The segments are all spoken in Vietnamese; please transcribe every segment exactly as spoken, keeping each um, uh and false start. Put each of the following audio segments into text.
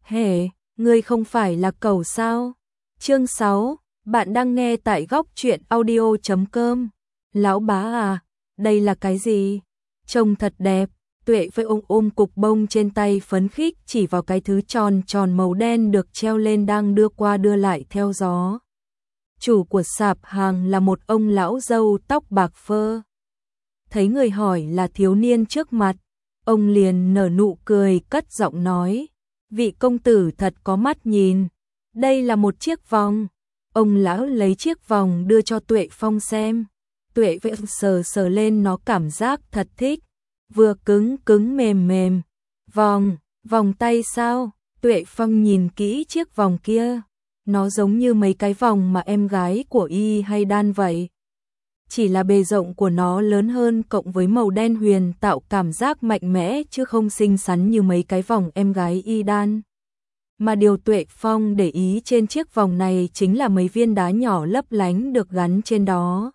Hề, ngươi không phải là cẩu sao? Chương sáu, bạn đang nghe tại góc truyện audio chấm com. Lão bá à, đây là cái gì? Trông thật đẹp. Tuệ với ông ôm cục bông trên tay phấn khích chỉ vào cái thứ tròn tròn màu đen được treo lên đang đưa qua đưa lại theo gió. Chủ của sạp hàng là một ông lão râu tóc bạc phơ. Thấy người hỏi là thiếu niên trước mặt, ông liền nở nụ cười cất giọng nói, vị công tử thật có mắt nhìn, đây là một chiếc vòng. Ông lão lấy chiếc vòng đưa cho Tuệ Phong xem. Tuệ Phong sờ sờ lên nó cảm giác thật thích, vừa cứng cứng mềm mềm. Vòng, vòng tay sao? Tuệ Phong nhìn kỹ chiếc vòng kia, nó giống như mấy cái vòng mà em gái của y hay đan vậy. Chỉ là bề rộng của nó lớn hơn cộng với màu đen huyền tạo cảm giác mạnh mẽ chứ không xinh xắn như mấy cái vòng em gái y đan. Mà điều Tuệ Phong để ý trên chiếc vòng này chính là mấy viên đá nhỏ lấp lánh được gắn trên đó.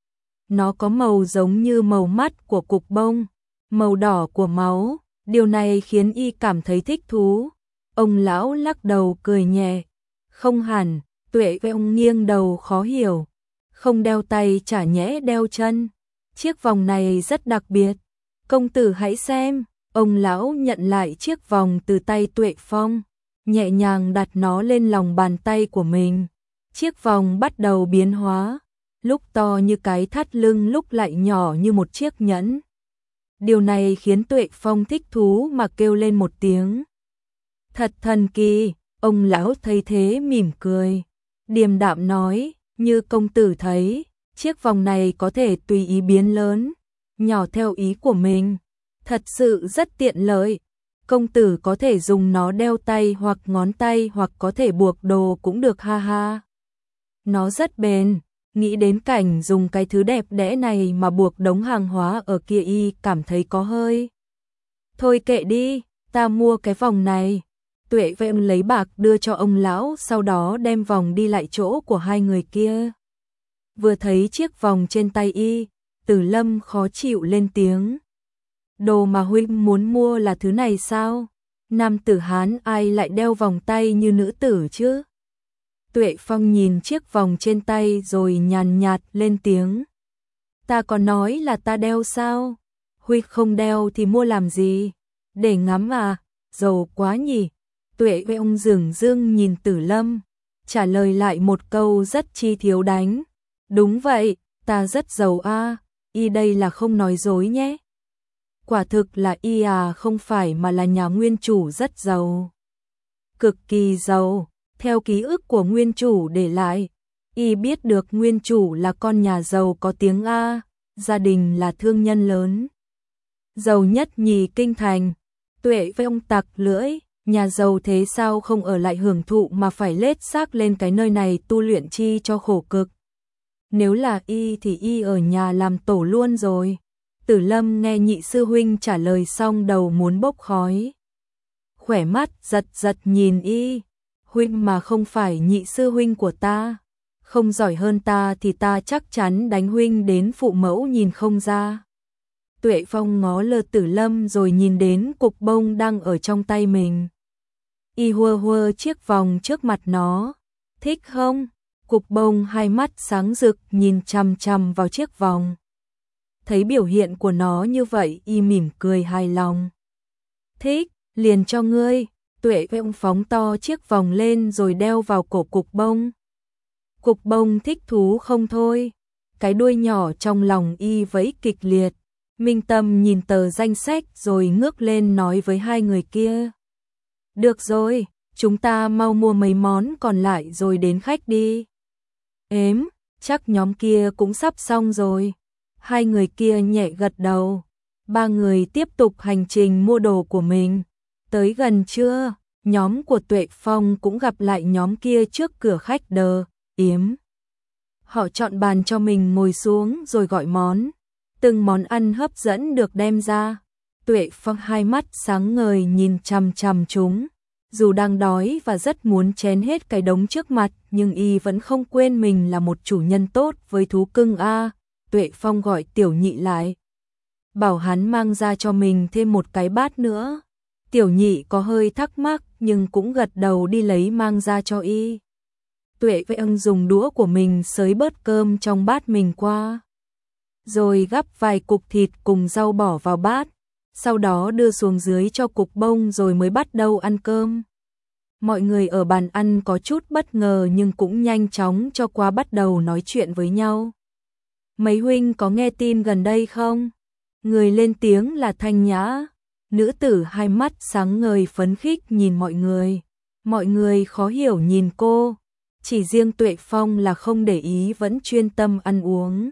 Nó có màu giống như màu mắt của cục bông, màu đỏ của máu, điều này khiến y cảm thấy thích thú. Ông lão lắc đầu cười nhẹ, không hẳn. Tuệ Phong nghiêng đầu khó hiểu, không đeo tay chả nhẽ đeo chân. Chiếc vòng này rất đặc biệt, công tử hãy xem. Ông lão nhận lại chiếc vòng từ tay Tuệ Phong, nhẹ nhàng đặt nó lên lòng bàn tay của mình. Chiếc vòng bắt đầu biến hóa, lúc to như cái thắt lưng lúc lại nhỏ như một chiếc nhẫn. Điều này khiến Tuệ Phong thích thú mà kêu lên một tiếng. Thật thần kỳ. Ông lão thấy thế mỉm cười, điềm đạm nói, như công tử thấy, chiếc vòng này có thể tùy ý biến lớn, nhỏ theo ý của mình. Thật sự rất tiện lợi. Công tử có thể dùng nó đeo tay hoặc ngón tay hoặc có thể buộc đồ cũng được ha ha. Nó rất bền, nghĩ đến cảnh dùng cái thứ đẹp đẽ này mà buộc đống hàng hóa ở kia y cảm thấy có hơi. Thôi kệ đi, ta mua cái vòng này. Tuệ Phong lấy bạc đưa cho ông lão, sau đó đem vòng đi lại chỗ của hai người kia. Vừa thấy chiếc vòng trên tay y, Tử Lâm khó chịu lên tiếng. Đồ mà huynh muốn mua là thứ này sao? Nam tử Hán ai lại đeo vòng tay như nữ tử chứ? Tuệ Phong nhìn chiếc vòng trên tay rồi nhàn nhạt lên tiếng. Ta có nói là ta đeo sao? Huynh không đeo thì mua làm gì? Để ngắm à? Giàu quá nhỉ? Tuệ Phong dửng dưng nhìn Tử Lâm, trả lời lại một câu rất chi thiếu đánh. Đúng vậy, ta rất giàu a, y đây là không nói dối nhé. Quả thực là y à, không phải mà là nhà nguyên chủ rất giàu. Cực kỳ giàu, theo ký ức của nguyên chủ để lại, y biết được nguyên chủ là con nhà giàu có tiếng a, gia đình là thương nhân lớn. Giàu nhất nhì kinh thành. Tuệ Phong tặc lưỡi. Nhà giàu thế sao không ở lại hưởng thụ mà phải lết xác lên cái nơi này tu luyện chi cho khổ cực. Nếu là y thì y ở nhà làm tổ luôn rồi. Tử Lâm nghe nhị sư huynh trả lời xong đầu muốn bốc khói. Khỏe mắt giật giật nhìn y. Huynh mà không phải nhị sư huynh của ta, không giỏi hơn ta thì ta chắc chắn đánh huynh đến phụ mẫu nhìn không ra. Tuệ Phong ngó lơ Tử Lâm rồi nhìn đến cục bông đang ở trong tay mình. Y hùa hùa chiếc vòng trước mặt nó. Thích không? Cục bông hai mắt sáng rực nhìn chằm chằm vào chiếc vòng. Thấy biểu hiện của nó như vậy y mỉm cười hài lòng. Thích, liền cho ngươi. Tuệ Phong phóng to chiếc vòng lên rồi đeo vào cổ cục bông. Cục bông thích thú không thôi. Cái đuôi nhỏ trong lòng y vẫy kịch liệt. Minh Tâm nhìn tờ danh sách rồi ngước lên nói với hai người kia. Được rồi, chúng ta mau mua mấy món còn lại rồi đến khách đi. Ếm, chắc nhóm kia cũng sắp xong rồi. Hai người kia nhẹ gật đầu. Ba người tiếp tục hành trình mua đồ của mình. Tới gần trưa, nhóm của Tuệ Phong cũng gặp lại nhóm kia trước cửa khách Đờ Yếm. Họ chọn bàn cho mình ngồi xuống rồi gọi món. Từng món ăn hấp dẫn được đem ra. Tuệ Phong hai mắt sáng ngời nhìn chằm chằm chúng. Dù đang đói và rất muốn chén hết cái đống trước mặt, nhưng y vẫn không quên mình là một chủ nhân tốt với thú cưng a. Tuệ Phong gọi Tiểu Nhị lại, bảo hắn mang ra cho mình thêm một cái bát nữa. Tiểu nhị có hơi thắc mắc nhưng cũng gật đầu đi lấy mang ra cho y. Tuệ với ưng dùng đũa của mình xới bớt cơm trong bát mình qua. Rồi gắp vài cục thịt cùng rau bỏ vào bát. Sau đó đưa xuống dưới cho Cục Bông rồi mới bắt đầu ăn cơm. Mọi người ở bàn ăn có chút bất ngờ nhưng cũng nhanh chóng cho qua bắt đầu nói chuyện với nhau. Mấy huynh có nghe tin gần đây không? Người lên tiếng là Thanh Nhã. Nữ tử hai mắt sáng ngời phấn khích nhìn mọi người. Mọi người khó hiểu nhìn cô. Chỉ riêng Tuệ Phong là không để ý vẫn chuyên tâm ăn uống.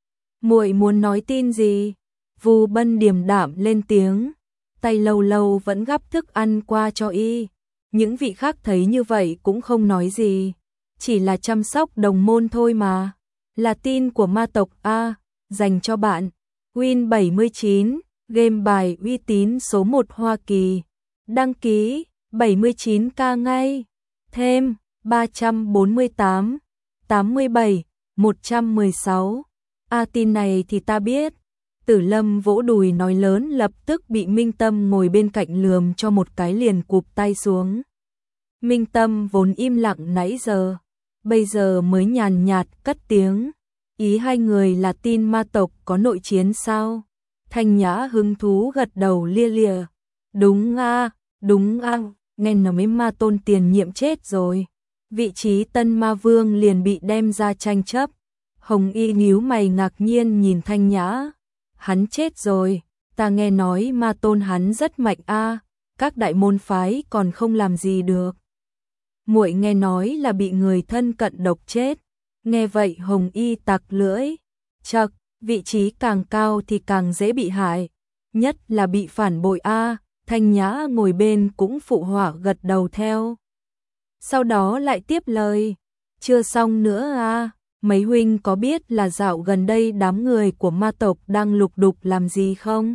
Muội muốn nói tin gì? Vu Bân điềm đạm lên tiếng. Tay lâu lâu vẫn gắp thức ăn qua cho y. Những vị khác thấy như vậy cũng không nói gì. Chỉ là chăm sóc đồng môn thôi mà. Là tin của ma tộc A. Dành cho bạn. Win bảy mươi chín. Game bài uy tín số một Hoa Kỳ. Đăng ký bảy mươi chín k ngay. Thêm ba trăm bốn mươi tám, tám mươi bảy, một trăm mười sáu. A tin này thì ta biết. Tử Lâm vỗ đùi nói lớn, lập tức bị Minh Tâm ngồi bên cạnh lườm cho một cái liền cụp tay xuống. Minh Tâm vốn im lặng nãy giờ, bây giờ mới nhàn nhạt cất tiếng. Ý hai người là tin ma tộc có nội chiến sao? Thanh Nhã hứng thú gật đầu lia lịa. Đúng a, đúng a, nghe nói ma tôn tiền nhiệm chết rồi. Vị trí tân ma vương liền bị đem ra tranh chấp. Hồng Y nhíu mày ngạc nhiên nhìn Thanh Nhã. Hắn chết rồi, ta nghe nói ma tôn hắn rất mạnh a, các đại môn phái còn không làm gì được. Muội nghe nói là bị người thân cận độc chết. Nghe vậy Hồng Y tặc lưỡi. Chậc, vị trí càng cao thì càng dễ bị hại, nhất là bị phản bội a. Thanh Nhã ngồi bên cũng phụ họa gật đầu theo. Sau đó lại tiếp lời, chưa xong nữa a, mấy huynh có biết là dạo gần đây đám người của ma tộc đang lục đục làm gì không?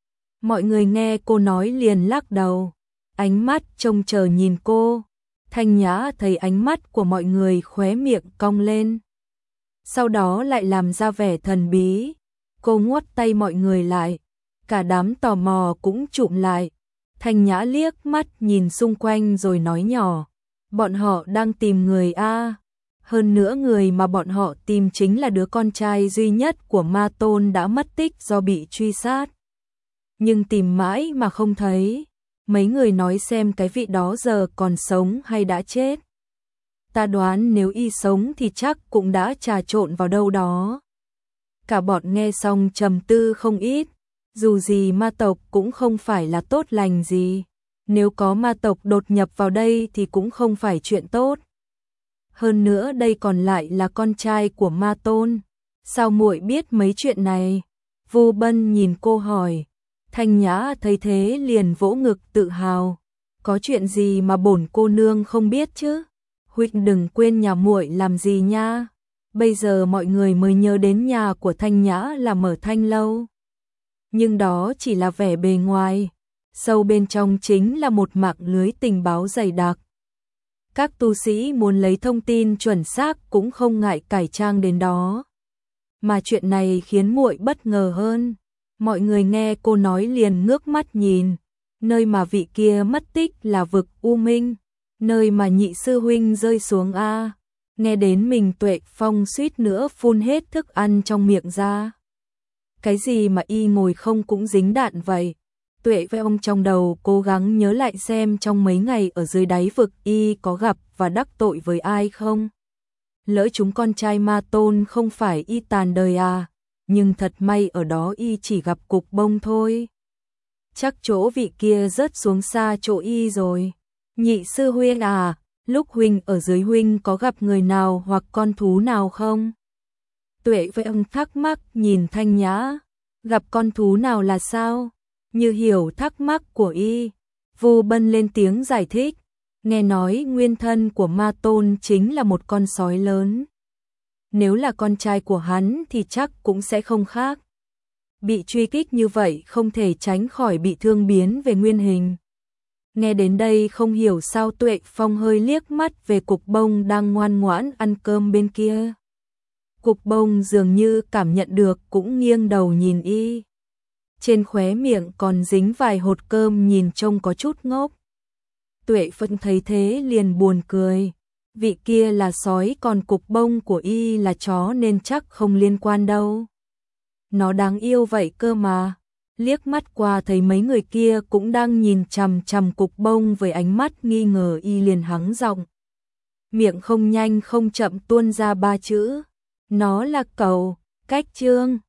Mọi người nghe cô nói liền lắc đầu, ánh mắt trông chờ nhìn cô. Thanh Nhã thấy ánh mắt của mọi người khóe miệng cong lên. Sau đó lại làm ra vẻ thần bí. Cô ngoắt tay mọi người lại. Cả đám tò mò cũng chụm lại. Thanh Nhã liếc mắt nhìn xung quanh rồi nói nhỏ. Bọn họ đang tìm người a. Hơn nữa người mà bọn họ tìm chính là đứa con trai duy nhất của ma tôn đã mất tích do bị truy sát. Nhưng tìm mãi mà không thấy. Mấy người nói xem cái vị đó giờ còn sống hay đã chết. Ta đoán nếu y sống thì chắc cũng đã trà trộn vào đâu đó. Cả bọn nghe xong trầm tư không ít. Dù gì ma tộc cũng không phải là tốt lành gì. Nếu có ma tộc đột nhập vào đây thì cũng không phải chuyện tốt. Hơn nữa đây còn lại là con trai của ma tôn. Sao muội biết mấy chuyện này? Vu Bân nhìn cô hỏi. Thanh Nhã thấy thế liền vỗ ngực tự hào. Có chuyện gì mà bổn cô nương không biết chứ? Huynh đừng quên nhà muội làm gì nha. Bây giờ mọi người mới nhớ đến nhà của Thanh Nhã là mở Thanh lâu. Nhưng đó chỉ là vẻ bề ngoài. Sâu bên trong chính là một mạng lưới tình báo dày đặc. Các tu sĩ muốn lấy thông tin chuẩn xác cũng không ngại cải trang đến đó. Mà chuyện này khiến muội bất ngờ hơn. Mọi người nghe cô nói liền ngước mắt nhìn. Nơi mà vị kia mất tích là vực U Minh. Nơi mà nhị sư huynh rơi xuống a. Nghe đến mình Tuệ Phong suýt nữa phun hết thức ăn trong miệng ra. Cái gì mà y ngồi không cũng dính đạn vậy? Tuệ với ông trong đầu cố gắng nhớ lại xem trong mấy ngày ở dưới đáy vực y có gặp và đắc tội với ai không. Lỡ chúng con trai ma tôn không phải y tàn đời à, nhưng thật may ở đó y chỉ gặp Cục Bông thôi. Chắc chỗ vị kia rớt xuống xa chỗ y rồi. Nhị sư huynh à, lúc huynh ở dưới huynh có gặp người nào hoặc con thú nào không? Tuệ với ông thắc mắc nhìn Thanh Nhã, gặp con thú nào là sao? Như hiểu thắc mắc của y, Vu Bân lên tiếng giải thích, nghe nói nguyên thân của ma tôn chính là một con sói lớn. Nếu là con trai của hắn thì chắc cũng sẽ không khác. Bị truy kích như vậy không thể tránh khỏi bị thương biến về nguyên hình. Nghe đến đây không hiểu sao Tuệ Phong hơi liếc mắt về Cục Bông đang ngoan ngoãn ăn cơm bên kia. Cục Bông dường như cảm nhận được cũng nghiêng đầu nhìn y. trên khóe miệng còn dính vài hột cơm nhìn trông có chút ngốc. Tuệ Phân thấy thế liền buồn cười, vị kia là sói còn cục bông của y là chó nên chắc không liên quan đâu. Nó đáng yêu vậy cơ mà. Liếc mắt qua thấy mấy người kia cũng đang nhìn chằm chằm cục bông với ánh mắt nghi ngờ, y liền hắng giọng. Miệng không nhanh không chậm tuôn ra ba chữ. Nó là cẩu, cách trương.